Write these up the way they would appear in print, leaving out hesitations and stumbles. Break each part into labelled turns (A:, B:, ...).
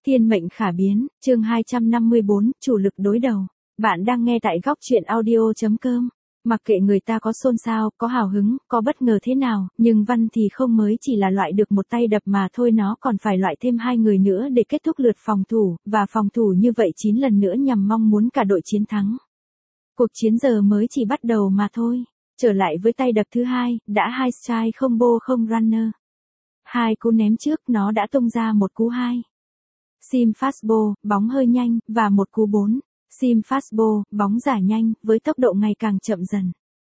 A: Thiên mệnh khả biến, chương 254, chủ lực đối đầu. Bạn đang nghe tại góc truyện audio.com. Mặc kệ người ta có xôn xao, có hào hứng, có bất ngờ thế nào, nhưng Văn thì không mới chỉ là loại được một tay đập mà thôi, nó còn phải loại thêm 2 người nữa để kết thúc lượt phòng thủ, và phòng thủ như vậy 9 lần nữa nhằm mong muốn cả đội chiến thắng. Cuộc chiến giờ mới chỉ bắt đầu mà thôi. Trở lại với tay đập thứ hai, đã 2 strike không bô không runner. 2 cú ném trước nó đã tung ra một cú 2. Sim fastball, bóng hơi nhanh, và một cú 4. Sim fastball, bóng giả nhanh, với tốc độ ngày càng chậm dần.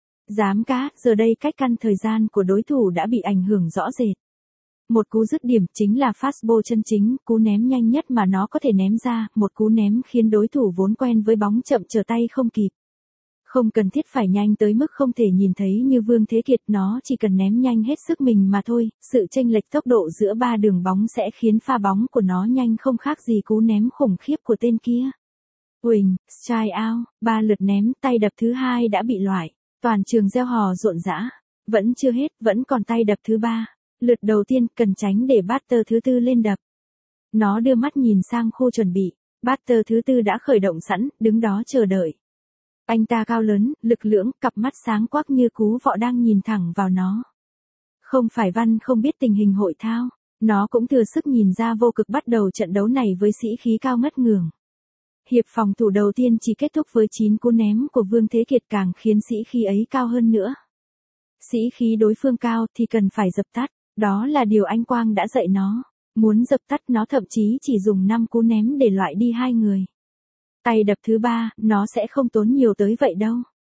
A: Dám cá, giờ đây cách căn thời gian của đối thủ đã bị ảnh hưởng rõ rệt. Một cú dứt điểm chính là fastball chân chính, cú ném nhanh nhất mà nó có thể ném ra, một cú ném khiến đối thủ vốn quen với bóng chậm trở tay không kịp. Không cần thiết phải nhanh tới mức không thể nhìn thấy như Vương Thế Kiệt, nó chỉ cần ném nhanh hết sức mình mà thôi, sự chênh lệch tốc độ giữa 3 đường bóng sẽ khiến pha bóng của nó nhanh không khác gì cú ném khủng khiếp của tên kia. Huỳnh, strike out, 3 lượt ném, tay đập thứ hai đã bị loại. Toàn trường reo hò rộn rã. Vẫn chưa hết, vẫn còn tay đập thứ 3. Lượt đầu tiên cần tránh để batter thứ 4 lên đập. Nó đưa mắt nhìn sang khu chuẩn bị. Batter thứ 4 đã khởi động sẵn, đứng đó chờ đợi. Anh ta cao lớn, lực lưỡng, cặp mắt sáng quắc như cú vọ đang nhìn thẳng vào nó. Không phải Văn không biết tình hình hội thao, nó cũng thừa sức nhìn ra Vô Cực bắt đầu trận đấu này với sĩ khí cao ngất ngưởng. Hiệp phòng thủ đầu tiên chỉ kết thúc với 9 cú ném của Vương Thế Kiệt càng khiến sĩ khí ấy cao hơn nữa. Sĩ khí đối phương cao thì cần phải dập tắt, đó là điều anh Quang đã dạy nó. Muốn dập tắt nó thậm chí chỉ dùng 5 cú ném để loại đi 2 người. Tay đập thứ 3, nó sẽ không tốn nhiều tới vậy đâu.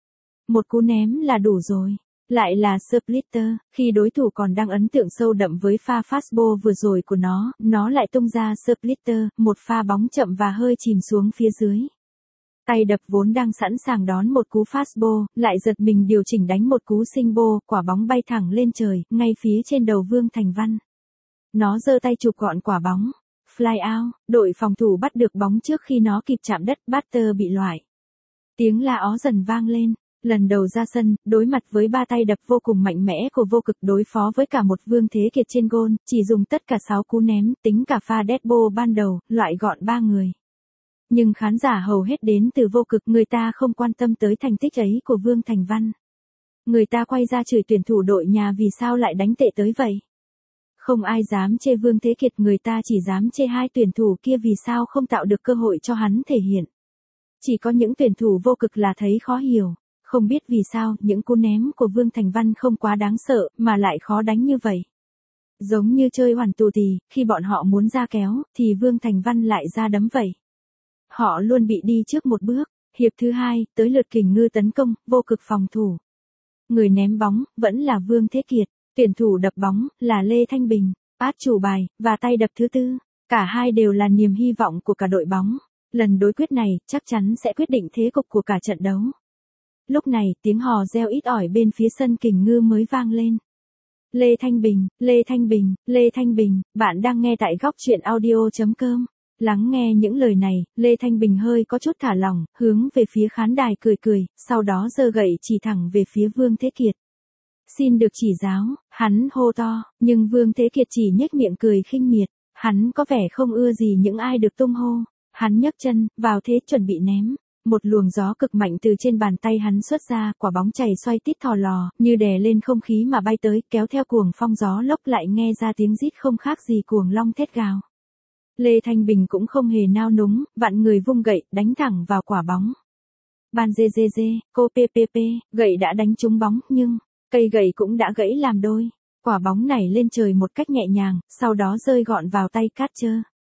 A: Một cú ném là đủ rồi. Lại là splitter, khi đối thủ còn đang ấn tượng sâu đậm với pha fastball vừa rồi của nó lại tung ra splitter, một pha bóng chậm và hơi chìm xuống phía dưới. Tay đập vốn đang sẵn sàng đón một cú fastball, lại giật mình điều chỉnh đánh một cú single, quả bóng bay thẳng lên trời, ngay phía trên đầu Vương Thành Văn. Nó giơ tay chụp gọn quả bóng. Fly out, đội phòng thủ bắt được bóng trước khi nó kịp chạm đất, batter bị loại. Tiếng la ó dần vang lên. Lần đầu ra sân, đối mặt với 3 tay đập vô cùng mạnh mẽ của Vô Cực, đối phó với cả một Vương Thế Kiệt trên gôn, chỉ dùng tất cả 6 cú ném, tính cả pha dead ball ban đầu, loại gọn 3 người. Nhưng khán giả hầu hết đến từ Vô Cực, người ta không quan tâm tới thành tích ấy của Vương Thành Văn. Người ta quay ra chửi tuyển thủ đội nhà vì sao lại đánh tệ tới vậy. Không ai dám chê Vương Thế Kiệt, người ta chỉ dám chê 2 tuyển thủ kia vì sao không tạo được cơ hội cho hắn thể hiện. Chỉ có những tuyển thủ Vô Cực là thấy khó hiểu. Không biết vì sao những cú ném của Vương Thành Văn không quá đáng sợ mà lại khó đánh như vậy. Giống như chơi hoàn tù tì, khi bọn họ muốn ra kéo thì Vương Thành Văn lại ra đấm vậy. Họ luôn bị đi trước một bước. Hiệp thứ 2, tới lượt Kình Ngư tấn công, Vô Cực phòng thủ. Người ném bóng vẫn là Vương Thế Kiệt, tuyển thủ đập bóng là Lê Thanh Bình, át chủ bài và tay đập thứ 4. Cả hai đều là niềm hy vọng của cả đội bóng. Lần đối quyết này chắc chắn sẽ quyết định thế cục của cả trận đấu. Lúc này, tiếng hò reo ít ỏi bên phía sân Kình Ngư mới vang lên. Lê Thanh Bình, Lê Thanh Bình, Lê Thanh Bình, bạn đang nghe tại góc truyện audio.com. Lắng nghe những lời này, Lê Thanh Bình hơi có chút thả lỏng, hướng về phía khán đài cười cười, sau đó giơ gậy chỉ thẳng về phía Vương Thế Kiệt. Xin được chỉ giáo, hắn hô to, nhưng Vương Thế Kiệt chỉ nhếch miệng cười khinh miệt, hắn có vẻ không ưa gì những ai được tung hô. Hắn nhấc chân, vào thế chuẩn bị ném. Một luồng gió cực mạnh từ trên bàn tay hắn xuất ra, quả bóng chảy xoay tít thò lò, như đè lên không khí mà bay tới, kéo theo cuồng phong gió lốc, lại nghe ra tiếng rít không khác gì cuồng long thét gào. Lê Thanh Bình cũng không hề nao núng, vặn người vung gậy, đánh thẳng vào quả bóng. Ban GGG, cô PPP, gậy đã đánh trúng bóng, nhưng cây gậy cũng đã gãy làm đôi. Quả bóng nảy lên trời một cách nhẹ nhàng, sau đó rơi gọn vào tay catcher.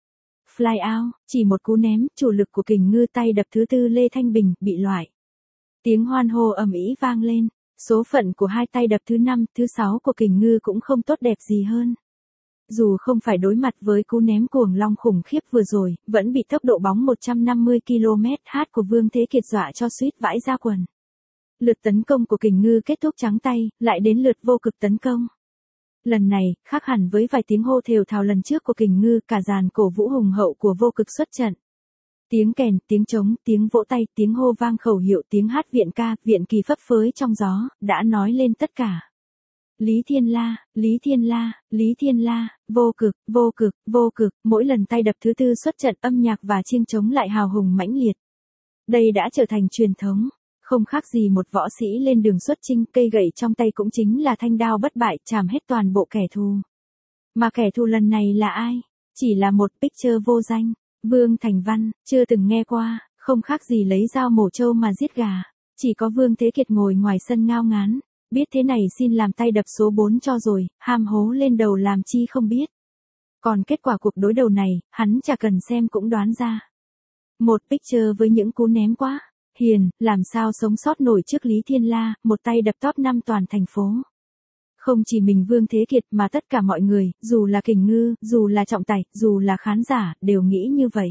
A: Fly out, chỉ một cú ném, chủ lực của Kình Ngư tay đập thứ 4 Lê Thanh Bình bị loại. Tiếng hoan hô ầm ĩ vang lên. Số phận của 2 tay đập thứ 5, thứ 6 của Kình Ngư cũng không tốt đẹp gì hơn. Dù không phải đối mặt với cú ném cuồng long khủng khiếp vừa rồi, vẫn bị tốc độ bóng 150 km/h của Vương Thế Kiệt dọa cho suýt vãi ra quần. Lượt tấn công của Kình Ngư kết thúc trắng tay, lại đến lượt Vô Cực tấn công. Lần này, khác hẳn với vài tiếng hô thều thào lần trước của Kình Ngư, cả dàn cổ vũ hùng hậu của Vô Cực xuất trận. Tiếng kèn, tiếng trống, tiếng vỗ tay, tiếng hô vang khẩu hiệu, tiếng hát viện ca, viện kỳ phấp phới trong gió, đã nói lên tất cả. Lý Thiên La, Lý Thiên La, Lý Thiên La, vô cực, vô cực, vô cực, mỗi lần tay đập thứ tư xuất trận âm nhạc và chiêng trống lại hào hùng mãnh liệt. Đây đã trở thành truyền thống, không khác gì một võ sĩ lên đường xuất chinh, cây gậy trong tay cũng chính là thanh đao bất bại, chảm hết toàn bộ kẻ thù. Mà kẻ thù lần này là ai? Chỉ là một picture vô danh, Vương Thành Văn, chưa từng nghe qua, không khác gì lấy dao mổ trâu mà giết gà. Chỉ có Vương Thế Kiệt ngồi ngoài sân ngao ngán, biết thế này xin làm tay đập số 4 cho rồi, ham hố lên đầu làm chi không biết. Còn kết quả cuộc đối đầu này, hắn chả cần xem cũng đoán ra. Một picture với những cú ném quá hiền, làm sao sống sót nổi trước Lý Thiên La, một tay đập top 5 toàn thành phố. Không chỉ mình Vương Thế Kiệt mà tất cả mọi người, dù là Kình Ngư, dù là Trọng Tài, dù là khán giả, đều nghĩ như vậy.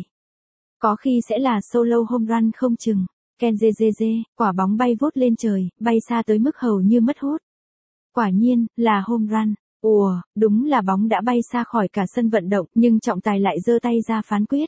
A: Có khi sẽ là solo home run không chừng. Ken JJJ, quả bóng bay vút lên trời, bay xa tới mức hầu như mất hút. Quả nhiên, là home run. Ủa, đúng là bóng đã bay xa khỏi cả sân vận động, nhưng Trọng Tài lại giơ tay ra phán quyết.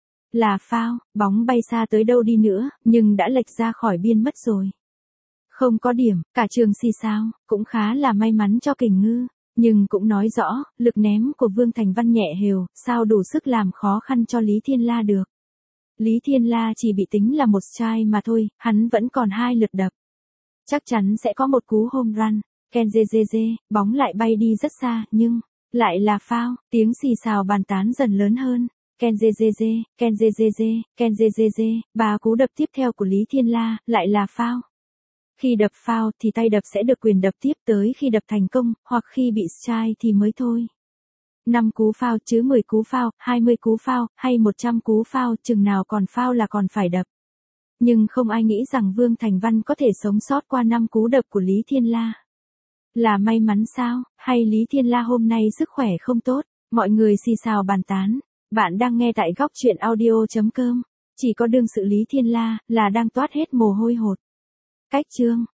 A: Là foul, bóng bay xa tới đâu đi nữa, nhưng đã lệch ra khỏi biên mất rồi. Không có điểm, cả trường xì xao, cũng khá là may mắn cho Kình Ngư, nhưng cũng nói rõ, lực ném của Vương Thành Văn nhẹ hều, sao đủ sức làm khó khăn cho Lý Thiên La được. Lý Thiên La chỉ bị tính là một strike mà thôi, hắn vẫn còn 2 lượt đập. Chắc chắn sẽ có một cú home run. Ken JJJ, bóng lại bay đi rất xa, nhưng lại là foul, tiếng xì xào bàn tán dần lớn hơn. Ken JJJ, Ken JJJ, Ken JJJ, 3 cú đập tiếp theo của Lý Thiên La, lại là foul. Khi đập foul thì tay đập sẽ được quyền đập tiếp tới khi đập thành công, hoặc khi bị strike thì mới thôi. 5 cú foul chứ 10 cú foul, 20 cú foul, hay 100 cú foul, chừng nào còn foul là còn phải đập. Nhưng không ai nghĩ rằng Vương Thành Văn có thể sống sót qua 5 cú đập của Lý Thiên La. Là may mắn sao, hay Lý Thiên La hôm nay sức khỏe không tốt, mọi người xì xào bàn tán. Bạn đang nghe tại góc truyện audio.com. Chỉ có đương sự Lý Thiên La là đang toát hết mồ hôi hột. Cách chương